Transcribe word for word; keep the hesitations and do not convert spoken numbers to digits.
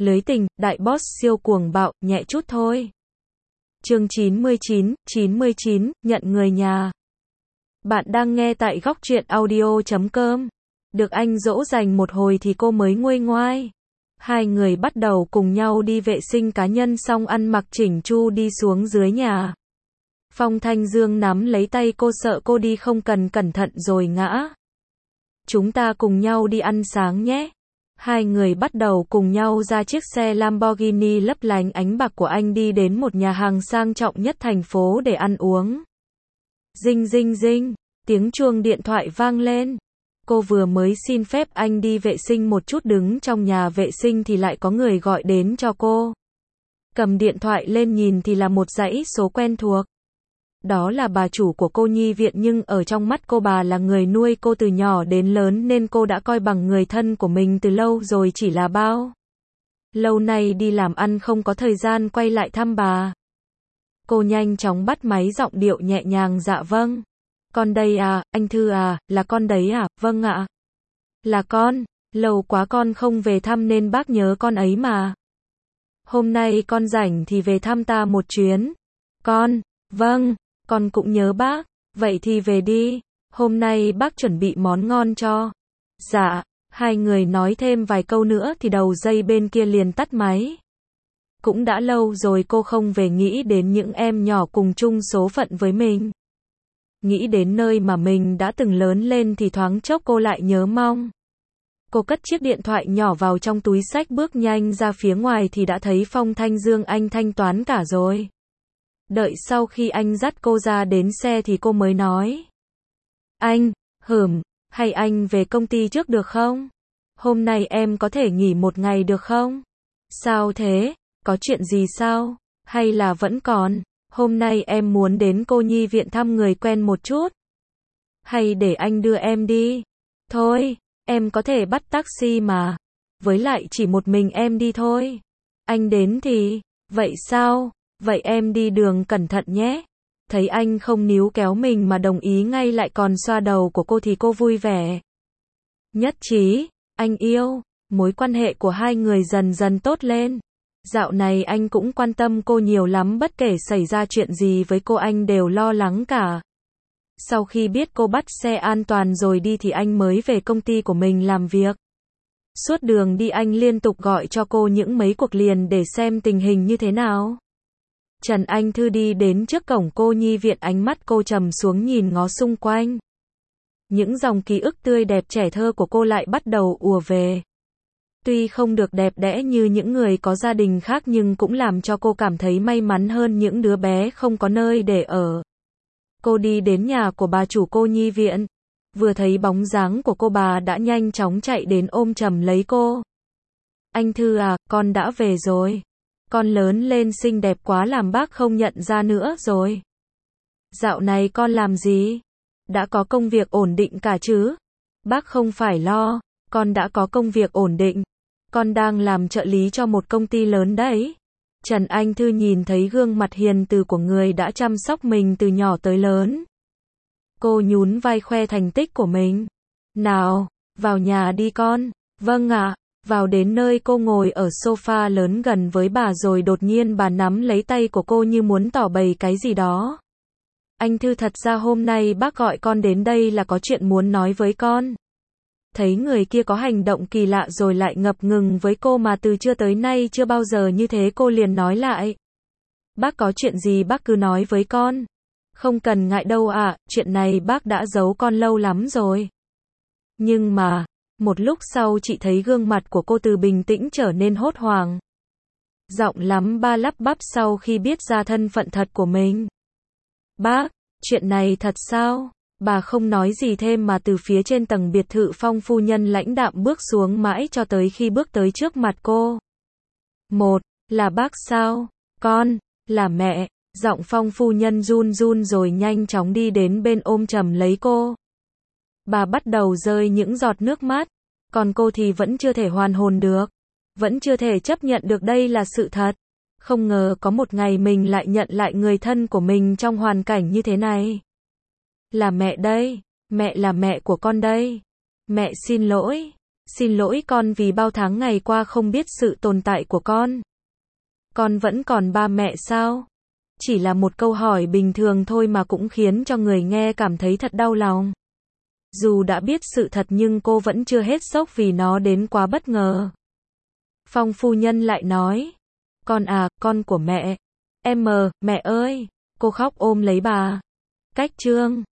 Lưới tình, đại boss siêu cuồng bạo, nhẹ chút thôi. Chương chín mươi chín, chín mươi chín, nhận người nhà. Bạn đang nghe tại góc truyện audio chấm com. Được anh dỗ dành một hồi thì cô mới nguôi ngoai. Hai người bắt đầu cùng nhau đi vệ sinh cá nhân xong ăn mặc chỉnh chu đi xuống dưới nhà. Phong Thanh Dương nắm lấy tay cô sợ cô đi không cần cẩn thận rồi ngã. Chúng ta cùng nhau đi ăn sáng nhé. Hai người bắt đầu cùng nhau ra chiếc xe Lamborghini lấp lánh ánh bạc của anh đi đến một nhà hàng sang trọng nhất thành phố để ăn uống. Ding ding ding, tiếng chuông điện thoại vang lên. Cô vừa mới xin phép anh đi vệ sinh một chút đứng trong nhà vệ sinh thì lại có người gọi đến cho cô. Cầm điện thoại lên nhìn thì là một dãy số quen thuộc. Đó là bà chủ của cô nhi viện nhưng ở trong mắt cô bà là người nuôi cô từ nhỏ đến lớn nên cô đã coi bằng người thân của mình từ lâu rồi chỉ là bao. Lâu nay đi làm ăn không có thời gian quay lại thăm bà. Cô nhanh chóng bắt máy giọng điệu nhẹ nhàng dạ vâng. Con đây à, anh Thư à, là con đấy à, vâng ạ. Là con, lâu quá con không về thăm nên bác nhớ con ấy mà. Hôm nay con rảnh thì về thăm ta một chuyến. Con, vâng. Con cũng nhớ bác, vậy thì về đi, hôm nay bác chuẩn bị món ngon cho. Dạ, hai người nói thêm vài câu nữa thì đầu dây bên kia liền tắt máy. Cũng đã lâu rồi cô không về nghĩ đến những em nhỏ cùng chung số phận với mình. Nghĩ đến nơi mà mình đã từng lớn lên thì thoáng chốc cô lại nhớ mong. Cô cất chiếc điện thoại nhỏ vào trong túi xách bước nhanh ra phía ngoài thì đã thấy Phong Thanh Dương anh thanh toán cả rồi. Đợi sau khi anh dắt cô ra đến xe thì cô mới nói. Anh, hửm, hay anh về công ty trước được không? Hôm nay em có thể nghỉ một ngày được không? Sao thế? Có chuyện gì sao? Hay là vẫn còn? Hôm nay em muốn đến cô nhi viện thăm người quen một chút. Hay để anh đưa em đi? Thôi, em có thể bắt taxi mà. Với lại chỉ một mình em đi thôi. Anh đến thì, vậy sao? Vậy em đi đường cẩn thận nhé. Thấy anh không níu kéo mình mà đồng ý ngay lại còn xoa đầu của cô thì cô vui vẻ. Nhất trí, anh yêu. Mối quan hệ của hai người dần dần tốt lên. Dạo này anh cũng quan tâm cô nhiều lắm, bất kể xảy ra chuyện gì với cô anh đều lo lắng cả. Sau khi biết cô bắt xe an toàn rồi đi thì anh mới về công ty của mình làm việc. Suốt đường đi anh liên tục gọi cho cô những mấy cuộc liền để xem tình hình như thế nào. Trần Anh Thư đi đến trước cổng cô nhi viện, ánh mắt cô trầm xuống nhìn ngó xung quanh. Những dòng ký ức tươi đẹp trẻ thơ của cô lại bắt đầu ùa về. Tuy không được đẹp đẽ như những người có gia đình khác nhưng cũng làm cho cô cảm thấy may mắn hơn những đứa bé không có nơi để ở. Cô đi đến nhà của bà chủ cô nhi viện. Vừa thấy bóng dáng của cô bà đã nhanh chóng chạy đến ôm chầm lấy cô. Anh Thư à, con đã về rồi. Con lớn lên xinh đẹp quá làm bác không nhận ra nữa rồi. Dạo này con làm gì? Đã có công việc ổn định cả chứ? Bác không phải lo, con đã có công việc ổn định. Con đang làm trợ lý cho một công ty lớn đấy. Trần Anh Thư nhìn thấy gương mặt hiền từ của người đã chăm sóc mình từ nhỏ tới lớn. Cô nhún vai khoe thành tích của mình. Nào, vào nhà đi con. Vâng ạ. Vào đến nơi cô ngồi ở sofa lớn gần với bà rồi đột nhiên bà nắm lấy tay của cô như muốn tỏ bày cái gì đó. Anh Thư, thật ra hôm nay bác gọi con đến đây là có chuyện muốn nói với con. Thấy người kia có hành động kỳ lạ rồi lại ngập ngừng với cô mà từ trưa tới nay chưa bao giờ như thế, cô liền nói lại. Bác có chuyện gì bác cứ nói với con. Không cần ngại đâu ạ, chuyện này bác đã giấu con lâu lắm rồi. Nhưng mà... Một lúc sau chị thấy gương mặt của cô từ bình tĩnh trở nên hốt hoảng. Giọng lắm ba lắp bắp sau khi biết ra thân phận thật của mình. Bác, chuyện này thật sao? Bà không nói gì thêm mà từ phía trên tầng biệt thự Phong phu nhân lãnh đạm bước xuống mãi cho tới khi bước tới trước mặt cô. Một, là bác sao? Con, là mẹ. Giọng Phong phu nhân run run rồi nhanh chóng đi đến bên ôm chầm lấy cô. Bà bắt đầu rơi những giọt nước mắt, còn cô thì vẫn chưa thể hoàn hồn được, vẫn chưa thể chấp nhận được đây là sự thật. Không ngờ có một ngày mình lại nhận lại người thân của mình trong hoàn cảnh như thế này. Là mẹ đây, mẹ là mẹ của con đây. Mẹ xin lỗi, Xin lỗi con vì bao tháng ngày qua không biết sự tồn tại của con. Con vẫn còn ba mẹ sao? Chỉ là một câu hỏi bình thường thôi mà cũng khiến cho người nghe cảm thấy thật đau lòng. Dù đã biết sự thật nhưng cô vẫn chưa hết sốc vì nó đến quá bất ngờ. Phong phu nhân lại nói, con à, con của mẹ. Em mờ, mẹ ơi. Cô khóc ôm lấy bà. Cách chương